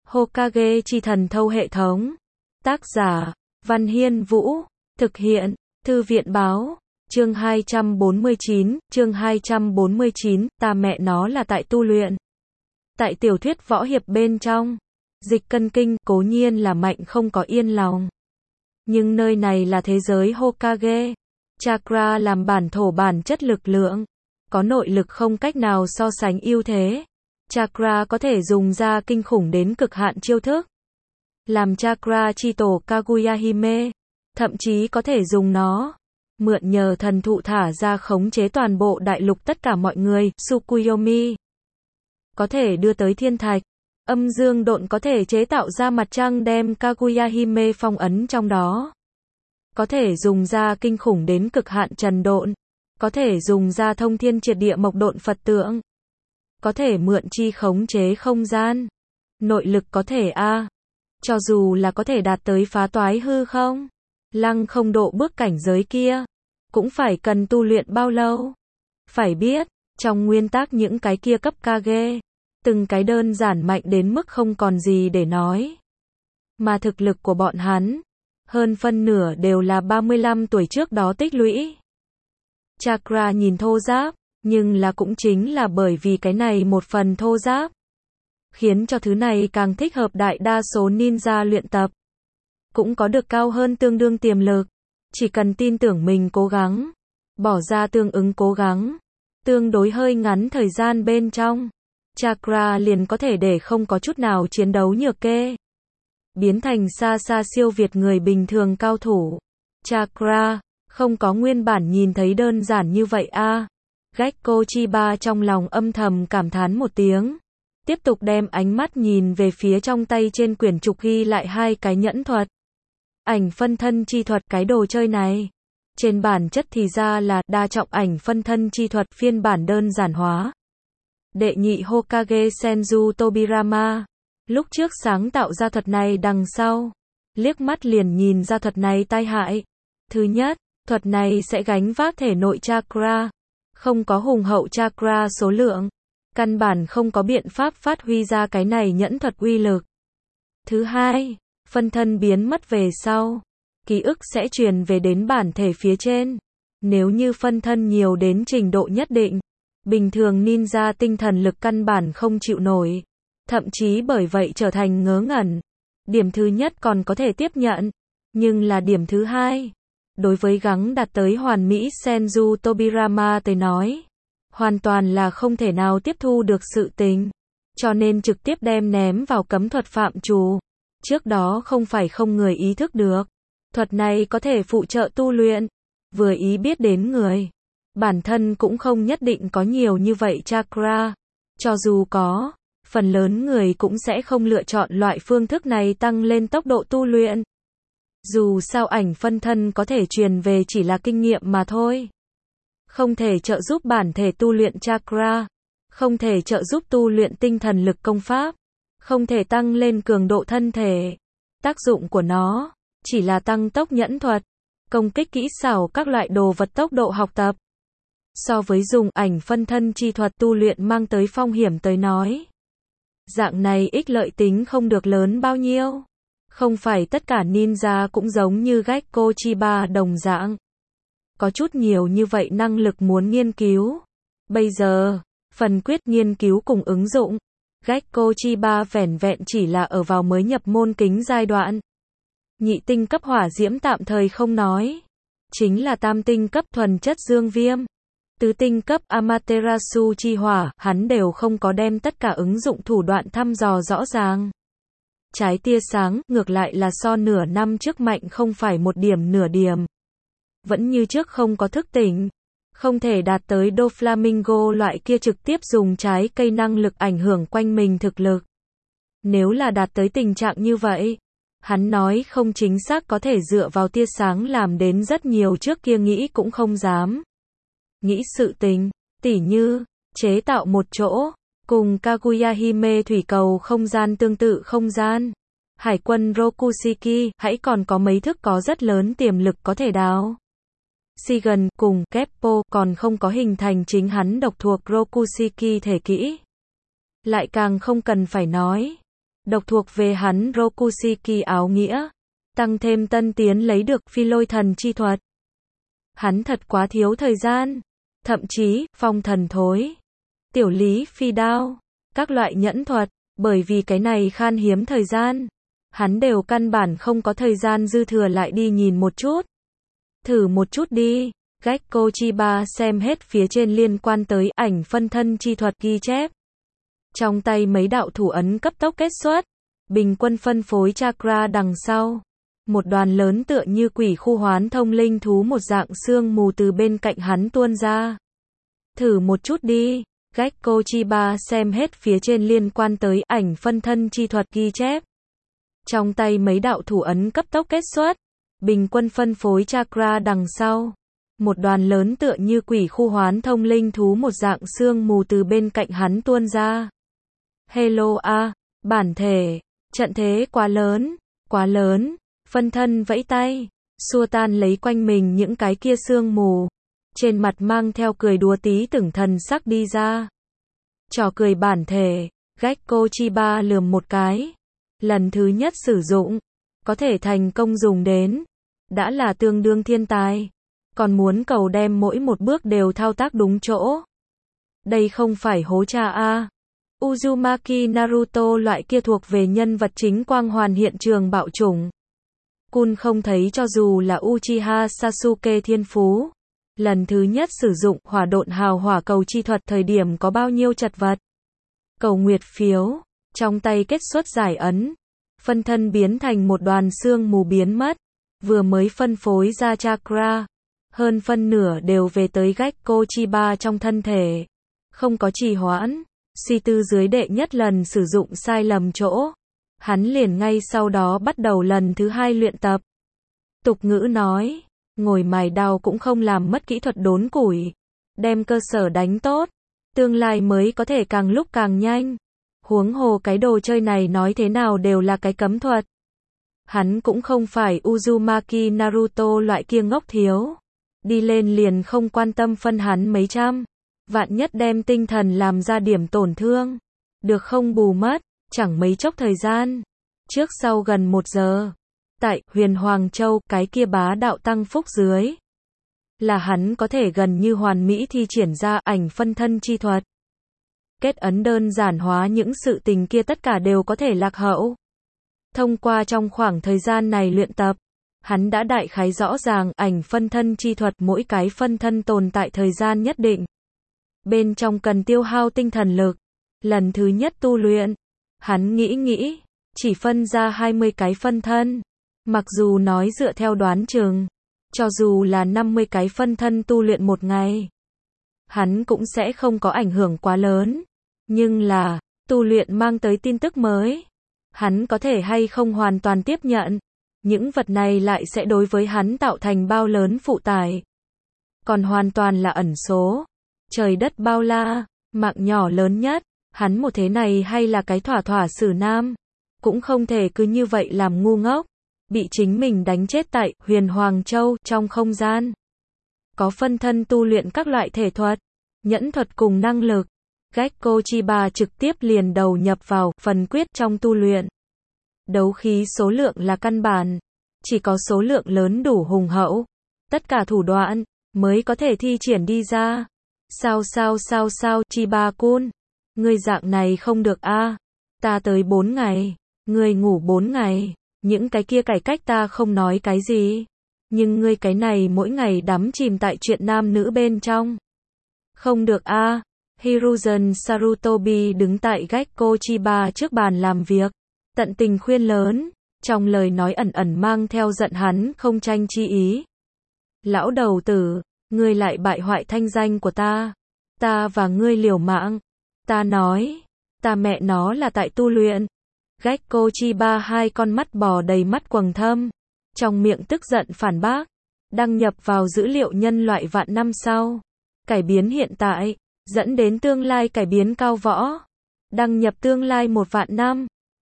Hokage chi thần thâu hệ thống. Tác giả, Văn Hiên Vũ. Thực hiện, Thư viện Báo. Chương 249, ta mẹ nó là tại tu luyện. Tại tiểu thuyết võ hiệp bên trong, Dịch Cân Kinh cố nhiên là mạnh không có yên lòng. Nhưng nơi này là thế giới Hokage. Chakra làm bản thổ bản chất lực lượng. Có nội lực không cách nào so sánh ưu thế. Chakra có thể dùng ra kinh khủng đến cực hạn chiêu thức. Làm chakra chi tổ Kaguya Hime. Thậm chí có thể dùng nó. Mượn nhờ thần thụ thả ra khống chế toàn bộ đại lục tất cả mọi người, Tsukuyomi. Có thể đưa tới thiên thạch. Âm dương độn có thể chế tạo ra mặt trăng đem Kaguya Hime phong ấn trong đó. Có thể dùng ra kinh khủng đến cực hạn trần độn. Có thể dùng ra thông thiên triệt địa mộc độn Phật tượng. Có thể mượn chi khống chế không gian. Nội lực có thể cho dù là có thể đạt tới phá toái hư không, lăng không độ bước cảnh giới kia, cũng phải cần tu luyện bao lâu. Phải biết, trong nguyên tắc những cái kia cấp Kage, từng cái đơn giản mạnh đến mức không còn gì để nói. Mà thực lực của bọn hắn, hơn phân nửa đều là 35 tuổi trước đó tích lũy. Chakra nhìn thô ráp, nhưng là cũng chính là bởi vì cái này một phần thô ráp, khiến cho thứ này càng thích hợp đại đa số ninja luyện tập. Cũng có được cao hơn tương đương tiềm lực. Chỉ cần tin tưởng mình cố gắng, bỏ ra tương ứng cố gắng, tương đối hơi ngắn thời gian bên trong, chakra liền có thể để không có chút nào chiến đấu nhược kê. Biến thành xa xa siêu việt người bình thường cao thủ. Chakra, không có nguyên bản nhìn thấy đơn giản như vậy Gekko Chiba trong lòng âm thầm cảm thán một tiếng. Tiếp tục đem ánh mắt nhìn về phía trong tay trên quyển trục ghi lại hai cái nhẫn thuật. Ảnh phân thân chi thuật, cái đồ chơi này. Trên bản chất thì ra là đa trọng ảnh phân thân chi thuật phiên bản đơn giản hóa. Đệ nhị Hokage Senju Tobirama. Lúc trước sáng tạo ra thuật này đằng sau. Liếc mắt liền nhìn ra thuật này tai hại. Thứ nhất, thuật này sẽ gánh vác thể nội chakra. Không có hùng hậu chakra số lượng. Căn bản không có biện pháp phát huy ra cái này nhẫn thuật uy lực. Thứ hai, phân thân biến mất về sau, ký ức sẽ truyền về đến bản thể phía trên. Nếu như phân thân nhiều đến trình độ nhất định, bình thường ninja tinh thần lực căn bản không chịu nổi, thậm chí bởi vậy trở thành ngớ ngẩn. Điểm thứ nhất còn có thể tiếp nhận, nhưng là điểm thứ hai, đối với gắng đạt tới hoàn mỹ Senju Tobirama tới nói, hoàn toàn là không thể nào tiếp thu được sự tình, cho nên trực tiếp đem ném vào cấm thuật phạm trù. Trước đó không phải không người ý thức được, thuật này có thể phụ trợ tu luyện, vừa ý biết đến người. Bản thân cũng không nhất định có nhiều như vậy chakra, cho dù có, phần lớn người cũng sẽ không lựa chọn loại phương thức này tăng lên tốc độ tu luyện. Dù sao ảnh phân thân có thể truyền về chỉ là kinh nghiệm mà thôi. Không thể trợ giúp bản thể tu luyện chakra, không thể trợ giúp tu luyện tinh thần lực công pháp, không thể tăng lên cường độ thân thể. Tác dụng của nó chỉ là tăng tốc nhẫn thuật, công kích kỹ xảo các loại đồ vật tốc độ học tập. So với dùng ảnh phân thân chi thuật tu luyện mang tới phong hiểm tới nói, dạng này ích lợi tính không được lớn bao nhiêu. Không phải tất cả ninja cũng giống như Gekko Chiba đồng dạng. Có chút nhiều như vậy năng lực muốn nghiên cứu. Bây giờ, phần quyết nghiên cứu cùng ứng dụng, Gekko Chiba vẻn vẹn chỉ là ở vào mới nhập môn kính giai đoạn. Nhị tinh cấp hỏa diễm tạm thời không nói. Chính là tam tinh cấp thuần chất dương viêm. Tứ tinh cấp Amaterasu chi hỏa, hắn đều không có đem tất cả ứng dụng thủ đoạn thăm dò rõ ràng. Trái tia sáng, ngược lại là so nửa năm trước mạnh không phải một điểm nửa điểm. Vẫn như trước không có thức tỉnh. Không thể đạt tới Doflamingo loại kia trực tiếp dùng trái cây năng lực ảnh hưởng quanh mình thực lực. Nếu là đạt tới tình trạng như vậy, hắn nói không chính xác có thể dựa vào tia sáng làm đến rất nhiều trước kia nghĩ cũng không dám. Nghĩ sự tình, tỉ như, chế tạo một chỗ, cùng Kaguya Hime thủy cầu không gian tương tự không gian. Hải quân Rokushiki, hãy còn có mấy thức có rất lớn tiềm lực có thể đào. Shigen cùng Keppo còn không có hình thành chính hắn độc thuộc Rokushiki thể kỹ. Lại càng không cần phải nói. độc thuộc về hắn Rokushiki áo nghĩa, tăng thêm tân tiến lấy được phi lôi thần chi thuật. Hắn thật quá thiếu thời gian, thậm chí, phong thần thối, tiểu lý phi đao, các loại nhẫn thuật, bởi vì cái này khan hiếm thời gian, hắn đều căn bản không có thời gian dư thừa lại đi nhìn một chút. Thử một chút đi, Gekko Chiba xem hết phía trên liên quan tới ảnh phân thân chi thuật ghi chép. Trong tay mấy đạo thủ ấn cấp tốc kết xuất, bình quân phân phối chakra đằng sau. Một đoàn lớn tựa như quỷ khu hoán thông linh thú một dạng sương mù từ bên cạnh hắn tuôn ra. Thử một chút đi, Gekko Chiba xem hết phía trên liên quan tới ảnh phân thân chi thuật ghi chép. Trong tay mấy đạo thủ ấn cấp tốc kết xuất, bình quân phân phối chakra đằng sau. Một đoàn lớn tựa như quỷ khu hoán thông linh thú một dạng sương mù từ bên cạnh hắn tuôn ra. Hello a, bản thể, trận thế quá lớn, phân thân vẫy tay, xua tan lấy quanh mình những cái kia sương mù. Trên mặt mang theo cười đùa tí tưởng thần sắc đi ra. Trò cười bản thể, Gekko Chiba lườm một cái. Lần thứ nhất sử dụng, có thể thành công dùng đến, đã là tương đương thiên tài. Còn muốn cầu đem mỗi một bước đều thao tác đúng chỗ. Đây không phải hố cha a. Uzumaki Naruto loại kia thuộc về nhân vật chính quang hoàn hiện trường bạo chủng. Kun không thấy cho dù là Uchiha Sasuke thiên phú. Lần thứ nhất sử dụng hỏa độn hào hỏa cầu chi thuật thời điểm có bao nhiêu chật vật. Cầu nguyệt phiếu, trong tay kết xuất giải ấn. Phân thân biến thành một đoàn sương mù biến mất. Vừa mới phân phối ra chakra. Hơn phân nửa đều về tới Gekko Chiba trong thân thể. Không có trì hoãn. Suy tư dưới đệ nhất lần sử dụng sai lầm chỗ. Hắn liền ngay sau đó bắt đầu lần thứ hai luyện tập. Tục ngữ nói, ngồi mài đao cũng không làm mất kỹ thuật đốn củi. Đem cơ sở đánh tốt, tương lai mới có thể càng lúc càng nhanh. Huống hồ cái đồ chơi này nói thế nào đều là cái cấm thuật. Hắn cũng không phải Uzumaki Naruto loại kia ngốc thiếu. Đi lên liền không quan tâm phân hắn mấy trăm. Vạn nhất đem tinh thần làm ra điểm tổn thương. Được không bù mất, chẳng mấy chốc thời gian. Trước sau gần 1 giờ. Tại Huyền Hoàng Châu, cái kia bá đạo tăng phúc dưới. Là hắn có thể gần như hoàn mỹ thi triển ra ảnh phân thân chi thuật. Kết ấn đơn giản hóa những sự tình kia tất cả đều có thể lạc hậu. Thông qua trong khoảng thời gian này luyện tập. Hắn đã đại khái rõ ràng ảnh phân thân chi thuật mỗi cái phân thân tồn tại thời gian nhất định. Bên trong cần tiêu hao tinh thần lực. Lần thứ nhất tu luyện, hắn nghĩ, chỉ phân ra 20 cái phân thân. Mặc dù nói dựa theo đoán chừng, cho dù là 50 cái phân thân tu luyện một ngày, hắn cũng sẽ không có ảnh hưởng quá lớn. Nhưng là, tu luyện mang tới tin tức mới. Hắn có thể hay không hoàn toàn tiếp nhận. Những vật này lại sẽ đối với hắn tạo thành bao lớn phụ tải. Còn hoàn toàn là ẩn số. Trời đất bao la, mạng nhỏ lớn nhất. Hắn một thế này hay là cái thỏa xử nam. Cũng không thể cứ như vậy làm ngu ngốc. Bị chính mình đánh chết tại Huyền Hoàng Châu trong không gian. Có phân thân tu luyện các loại thể thuật, nhẫn thuật cùng năng lực. Gekko Chiba trực tiếp liền đầu nhập vào phần quyết trong tu luyện. Đấu khí số lượng là căn bản. Chỉ có số lượng lớn đủ hùng hậu. Tất cả thủ đoạn mới có thể thi triển đi ra. Sao Chiba-kun. Ngươi dạng này không được a. Ta tới 4 ngày. Ngươi ngủ 4 ngày. Những cái kia cải cách ta không nói cái gì. Nhưng ngươi cái này mỗi ngày đắm chìm tại chuyện nam nữ bên trong. Không được a. Hiruzen Sarutobi đứng tại Gekko Chiba trước bàn làm việc. Tận tình khuyên lớn. Trong lời nói ẩn ẩn mang theo giận hắn không tranh chi ý. Lão đầu tử, ngươi lại bại hoại thanh danh của ta. Ta và ngươi liều mạng. Ta nói, ta mẹ nó là tại tu luyện. Gekko Chiba hai con mắt bò đầy mắt quầng thâm. Trong miệng tức giận phản bác. Đăng nhập vào dữ liệu nhân loại vạn năm sau. Cải biến hiện tại, dẫn đến tương lai cải biến cao võ. Đăng nhập tương lai 1 vạn năm.